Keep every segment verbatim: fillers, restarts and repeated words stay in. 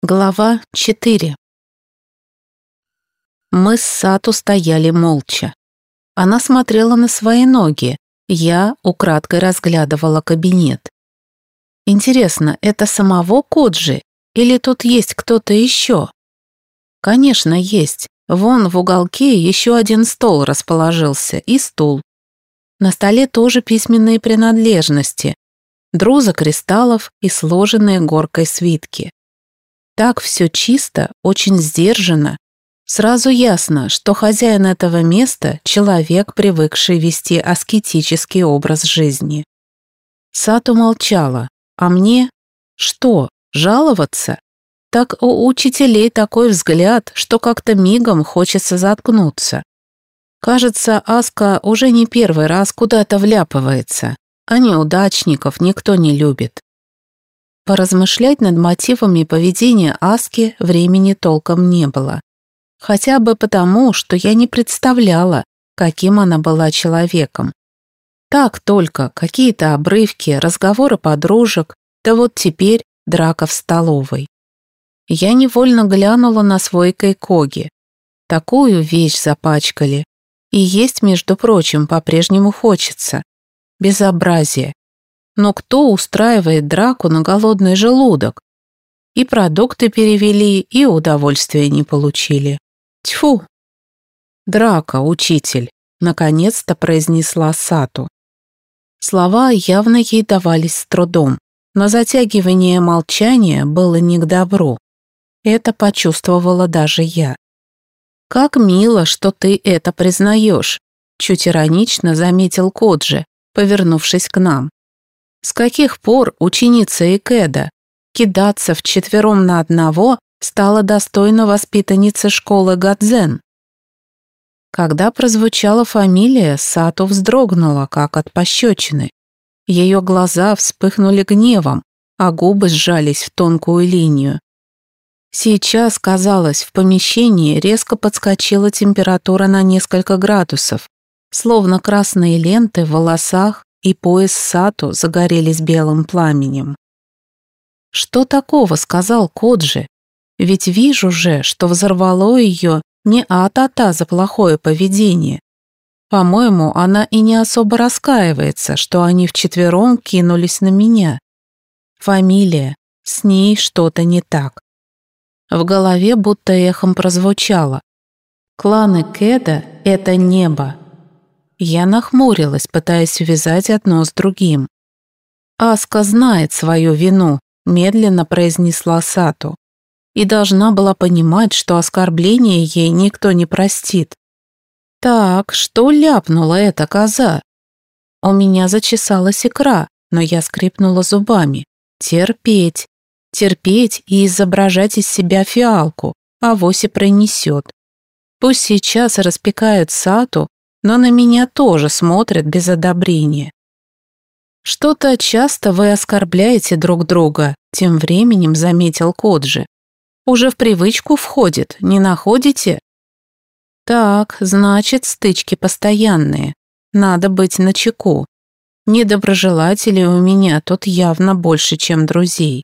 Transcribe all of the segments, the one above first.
Глава четыре. Мы с Сату стояли молча. Она смотрела на свои ноги, я украдкой разглядывала кабинет. Интересно, это самого Коджи или тут есть кто-то еще? Конечно, есть. Вон в уголке еще один стол расположился и стул. На столе тоже письменные принадлежности, друза кристаллов и сложенные горкой свитки. Так все чисто, очень сдержанно. Сразу ясно, что хозяин этого места – человек, привыкший вести аскетический образ жизни. Сату молчала, а мне? Что, жаловаться? Так у учителей такой взгляд, что как-то мигом хочется заткнуться. Кажется, Аска уже не первый раз куда-то вляпывается, а неудачников никто не любит. Поразмышлять над мотивами поведения Аски времени толком не было. Хотя бы потому, что я не представляла, каким она была человеком. Так только какие-то обрывки, разговоры подружек, да вот теперь драка в столовой. Я невольно глянула на свой кайкоги. Такую вещь запачкали. И есть, между прочим, по-прежнему хочется. Безобразие. Но кто устраивает драку на голодный желудок? И продукты перевели, и удовольствия не получили. Тьфу! Драка, учитель, наконец-то произнесла Сату. Слова явно ей давались с трудом, но затягивание молчания было не к добру. Это почувствовала даже я. «Как мило, что ты это признаешь», чуть иронично заметил Коджи, повернувшись к нам. С каких пор ученица Икэда кидаться вчетвером на одного стала достойна воспитанницы школы Гадзен? Когда прозвучала фамилия, Сату вздрогнула, как от пощечины. Ее глаза вспыхнули гневом, а губы сжались в тонкую линию. Сейчас, казалось, в помещении резко подскочила температура на несколько градусов, словно красные ленты в волосах и пояс Сату загорелись белым пламенем. Что такого сказал Коджи? Ведь вижу же, что взорвало ее не а-та-та за плохое поведение. По-моему, она и не особо раскаивается, что они вчетвером кинулись на меня. Фамилия. С ней что-то не так. В голове будто эхом прозвучало. Клан Икэда — это небо. Я нахмурилась, пытаясь увязать одно с другим. «Аска знает свою вину», — медленно произнесла Сату, и должна была понимать, что оскорбление ей никто не простит. «Так, что ляпнула эта коза?» У меня зачесалась икра, но я скрипнула зубами. «Терпеть, терпеть и изображать из себя фиалку, авось и пронесет. Пусть сейчас распекают Сату, но на меня тоже смотрят без одобрения. Что-то часто вы оскорбляете друг друга, тем временем заметил Коджи. Уже в привычку входит, не находите? Так, значит, стычки постоянные. Надо быть начеку. Недоброжелателей у меня тут явно больше, чем друзей.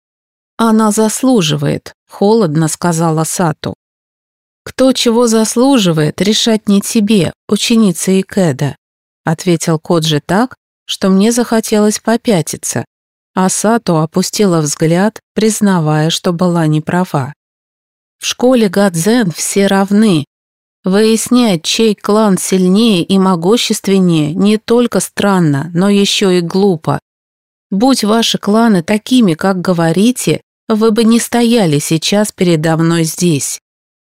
Она заслуживает, холодно сказала Сату. «Кто чего заслуживает, решать не тебе, ученица Икэда», ответил Коджи так, что мне захотелось попятиться, а Сату опустила взгляд, признавая, что была неправа. «В школе Гадзен все равны. Выяснять, чей клан сильнее и могущественнее, не только странно, но еще и глупо. Будь ваши кланы такими, как говорите, вы бы не стояли сейчас передо мной здесь».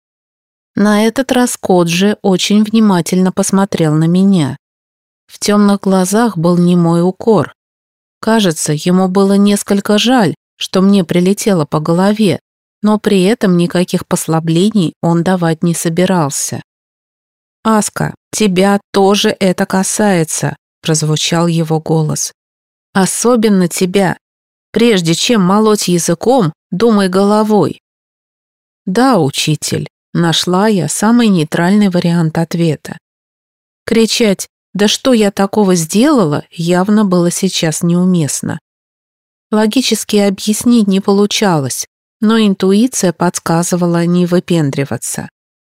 На этот раз Коджи очень внимательно посмотрел на меня. В темных глазах был немой укор. Кажется, ему было несколько жаль, что мне прилетело по голове, но при этом никаких послаблений он давать не собирался. «Аска, тебя тоже это касается», – прозвучал его голос. «Особенно тебя. Прежде чем молоть языком, думай головой». «Да, учитель». Нашла я самый нейтральный вариант ответа. Кричать «Да что я такого сделала?» явно было сейчас неуместно. Логически объяснить не получалось. но интуиция подсказывала не выпендриваться.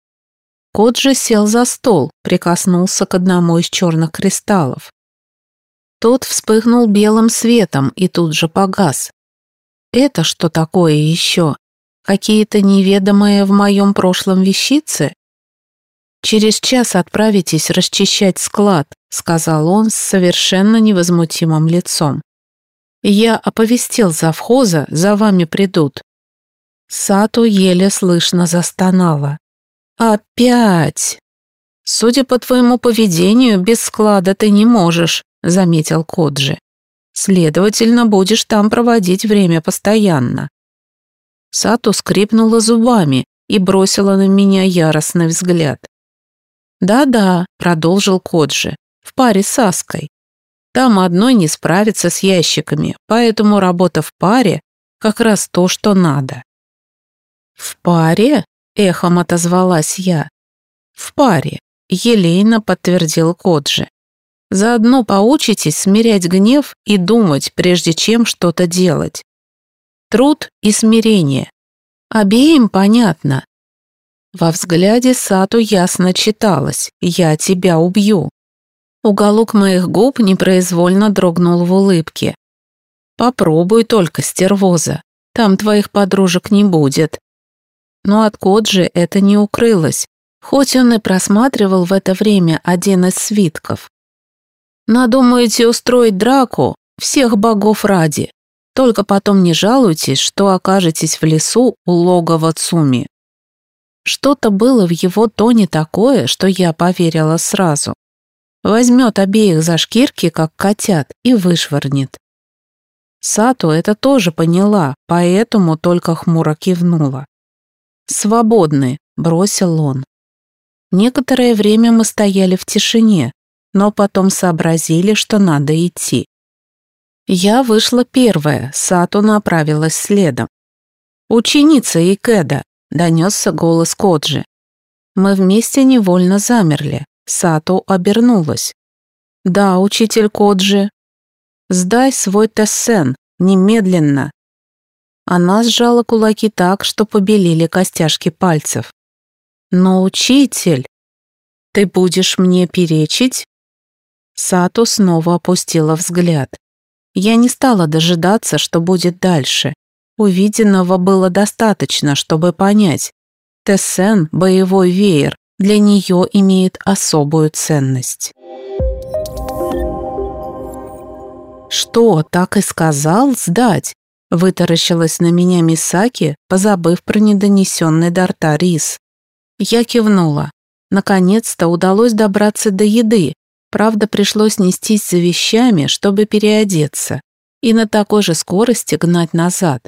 Коджи сел за стол, прикоснулся к одному из черных кристаллов. Тот вспыхнул белым светом и тут же погас. Это что такое еще? Какие-то неведомые в моем прошлом вещицы? «Через час отправитесь расчищать склад», — сказал он с совершенно невозмутимым лицом. «Я оповестил завхоза, за вами придут». Сату еле слышно застонала. «Опять!» «Судя по твоему поведению, без склада ты не можешь», — заметил Коджи. «Следовательно, будешь там проводить время постоянно». Сату скрипнула зубами и бросила на меня яростный взгляд. «Да-да», — продолжил Коджи, — «в паре с Аской. Там одной не справиться с ящиками, поэтому работа в паре как раз то, что надо». «В паре?» — эхом отозвалась я. «В паре», — елейно подтвердил Коджи. «Заодно поучитесь смирять гнев и думать, прежде чем что-то делать. Труд и смирение. Обеим понятно». Во взгляде Сату ясно читалось «Я тебя убью». Уголок моих губ непроизвольно дрогнул в улыбке. «Попробуй только, стервоза, там твоих подружек не будет». Но от Коджи это не укрылось, хоть он и просматривал в это время один из свитков. «Надумаете устроить драку? Всех богов ради. Только потом не жалуйтесь, что окажетесь в лесу у логова Цуми». Что-то было в его тоне такое, что я поверила сразу. Возьмет обеих за шкирки, как котят, и вышвырнет. Сату это тоже поняла, поэтому только хмуро кивнула. «Свободны», — бросил он. Некоторое время мы стояли в тишине, но потом сообразили, что надо идти. Я вышла первая, Сату направилась следом. «Ученица Икэда», — донесся голос Коджи. Мы вместе невольно замерли. Сату обернулась. «Да, учитель Коджи». «Сдай свой тессен, немедленно». Она сжала кулаки так, что побелели костяшки пальцев. «Но, учитель, ты будешь мне перечить?» Сату снова опустила взгляд. Я не стала дожидаться, что будет дальше. Увиденного было достаточно, чтобы понять. Тессен, боевой веер, для нее имеет особую ценность. «Что, так и сказал сдать?» — вытаращилась на меня Мисаки, позабыв про недонесенный до рта рис. Я кивнула. Наконец-то удалось добраться до еды, правда, пришлось нестись за вещами, чтобы переодеться, и на такой же скорости гнать назад.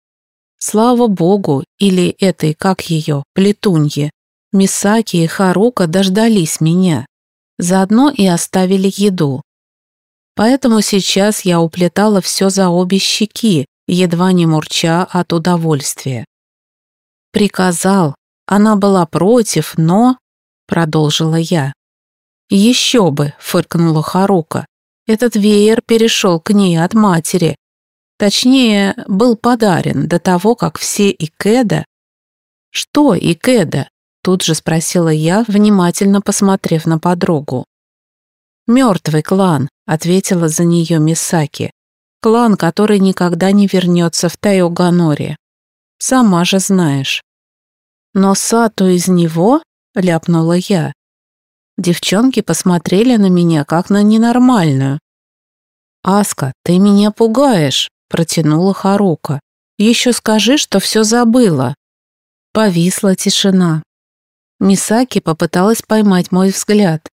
Слава богу, или этой, как ее, плетунье, Мисаки и Харука дождались меня. Заодно и оставили еду. Поэтому сейчас я уплетала все за обе щеки, едва не мурча от удовольствия. «Приказал, она была против, но...» — продолжила я. «Еще бы!» — фыркнула Харука. «Этот веер перешел к ней от матери. Точнее, был подарен до того, как все Икэда...» «Что Икэда?» — тут же спросила я, внимательно посмотрев на подругу. «Мертвый клан», — ответила за нее Мисаки. «Клан, который никогда не вернется в Тайоганори. Сама же знаешь». «Но Сату из него?» — ляпнула я. Девчонки посмотрели на меня, как на ненормальную. «Аска, ты меня пугаешь», — протянула Харука. «Еще скажи, что все забыла». Повисла тишина. Мисаки попыталась поймать мой взгляд.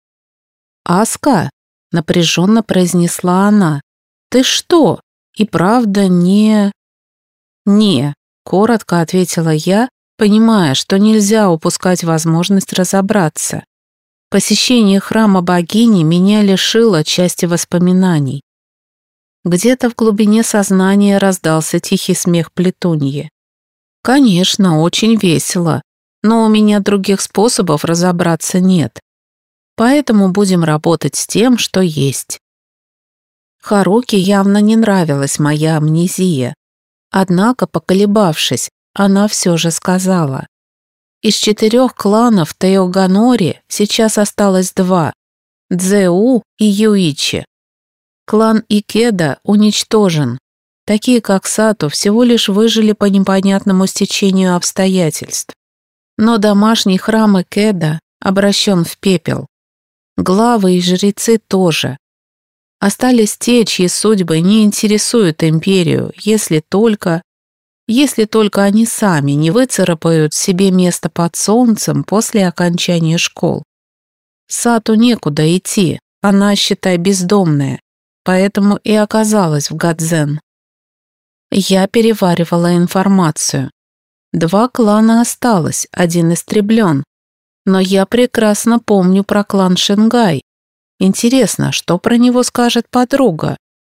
«Аска?» — напряженно произнесла она. «Ты что? И правда не...» «Не», — коротко ответила я, понимая, что нельзя упускать возможность разобраться. Посещение храма богини меня лишило части воспоминаний. Где-то в глубине сознания раздался тихий смех Плетуньи. «Конечно, очень весело, но у меня других способов разобраться нет. Поэтому будем работать с тем, что есть». Харуке явно не нравилась моя амнезия. Однако, поколебавшись, она все же сказала. Из четырех кланов Тейоганори сейчас осталось два – Дзэу и Юичи. Клан Икеда уничтожен. Такие, как Сато, всего лишь выжили по непонятному стечению обстоятельств. Но домашний храм Икеда обращен в пепел. Главы и жрецы тоже. Остались те, чьи судьбы не интересуют империю, если только... Если только они сами не выцарапают себе место под солнцем после окончания школ. Сату некуда идти, она, считай, бездомная, поэтому и оказалась в Гадзен. Я переваривала информацию. Два клана осталось, один истреблен. Но я прекрасно помню про клан Шенгай. Интересно, что про него скажет подруга?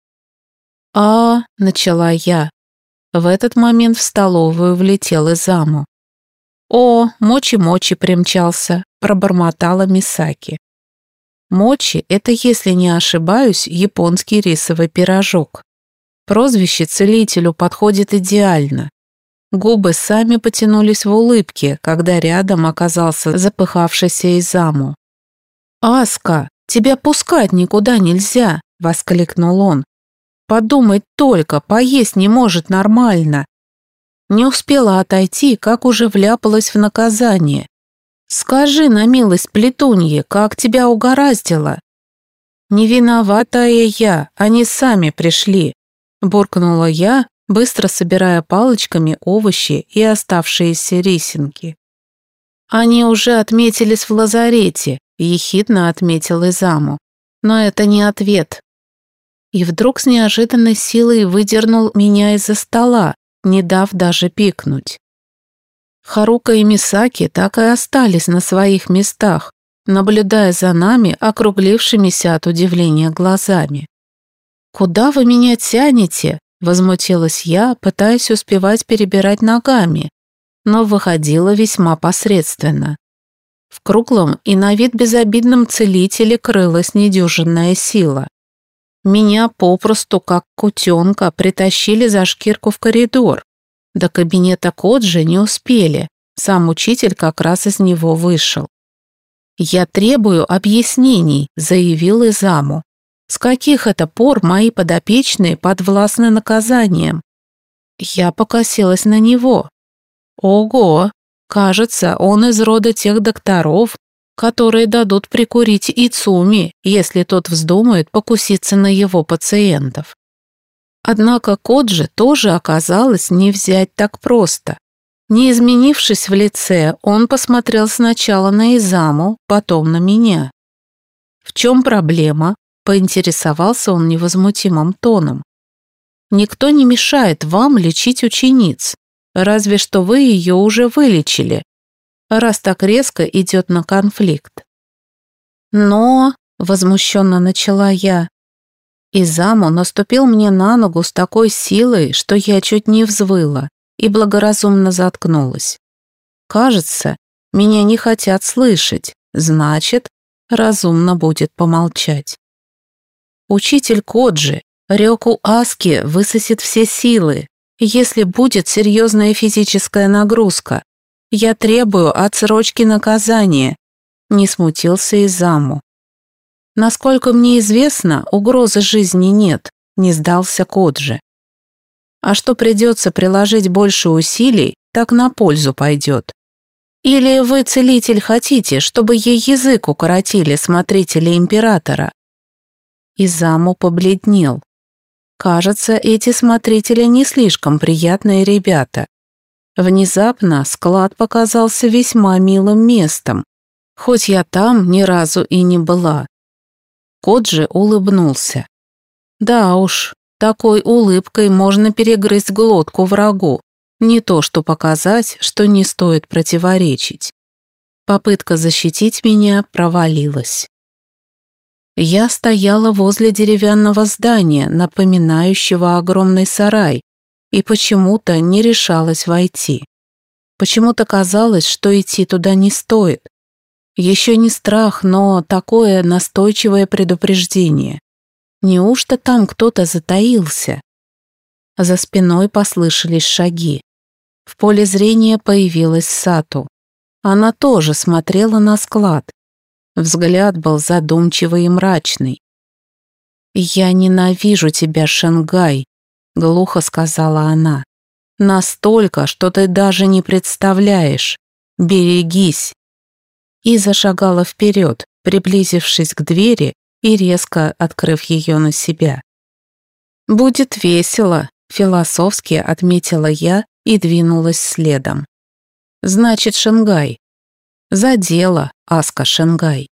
«А...» — начала я. В этот момент в столовую влетел Изаму. «О, Мочи-Мочи примчался», — пробормотала Мисаки. Мочи — это, если не ошибаюсь, японский рисовый пирожок. Прозвище целителю подходит идеально. Губы сами потянулись в улыбке, когда рядом оказался запыхавшийся Изаму. «Аска, тебя пускать никуда нельзя!» — воскликнул он. «Подумать только, поесть не может нормально!» Не успела отойти, как уже вляпалась в наказание. «Скажи на милость плетуньи, как тебя угораздило?» «Не виноватая я, они сами пришли», — буркнула я, быстро собирая палочками овощи и оставшиеся рисинки. «Они уже отметились в лазарете», — ехидно отметил Изаму. «Но это не ответ». И вдруг с неожиданной силой выдернул меня из-за стола, не дав даже пикнуть. Харука и Мисаки так и остались на своих местах, наблюдая за нами округлившимися от удивления глазами. «Куда вы меня тянете?» — возмутилась я, пытаясь успевать перебирать ногами, но выходила весьма посредственно. В круглом и на вид безобидном целителе крылась недюжинная сила. Меня попросту, как кутенка, притащили за шкирку в коридор. До кабинета Коджи не успели, сам учитель как раз из него вышел. «Я требую объяснений», — заявил Изаму. «С каких это пор мои подопечные подвластны наказаниям?» Я покосилась на него. Ого, кажется, он из рода тех докторов, которые дадут прикурить Ицуми, если тот вздумает покуситься на его пациентов. Однако Коджи тоже оказалось не взять так просто. Не изменившись в лице, он посмотрел сначала на Изаму, потом на меня. «В чем проблема?» — поинтересовался он невозмутимым тоном. «Никто не мешает вам лечить учениц, разве что вы ее уже вылечили, раз так резко идет на конфликт». «Но...» — возмущенно начала я. Изаму наступил мне на ногу с такой силой, что я чуть не взвыла и благоразумно заткнулась. Кажется, меня не хотят слышать, значит, разумно будет помолчать. Учитель Коджи, Рёку Аски высосет все силы, если будет серьезная физическая нагрузка. Я требую отсрочки наказания, не смутился Изаму. Насколько мне известно, угрозы жизни нет, не сдался Коджи. А что придется приложить больше усилий, так на пользу пойдет. Или вы, целитель, хотите, чтобы ей язык укоротили смотрители императора?» Изаму побледнел. Кажется, эти смотрители не слишком приятные ребята. Внезапно склад показался весьма милым местом, хоть я там ни разу и не была. Коджи улыбнулся. Да уж, такой улыбкой можно перегрызть глотку врагу, не то что показать, что не стоит противоречить. Попытка защитить меня провалилась. Я стояла возле деревянного здания, напоминающего огромный сарай, и почему-то не решалась войти. Почему-то казалось, что идти туда не стоит. Еще не страх, но такое настойчивое предупреждение. Неужто там кто-то затаился? За спиной послышались шаги. В поле зрения появилась Сату. Она тоже смотрела на склад. Взгляд был задумчивый и мрачный. «Я ненавижу тебя, Шенгай», — глухо сказала она. «Настолько, что ты даже не представляешь. Берегись!» И зашагала вперед, приблизившись к двери и резко открыв ее на себя. «Будет весело», — философски отметила я и двинулась следом. «Значит, Шенгай. За дело, Аска Шенгай».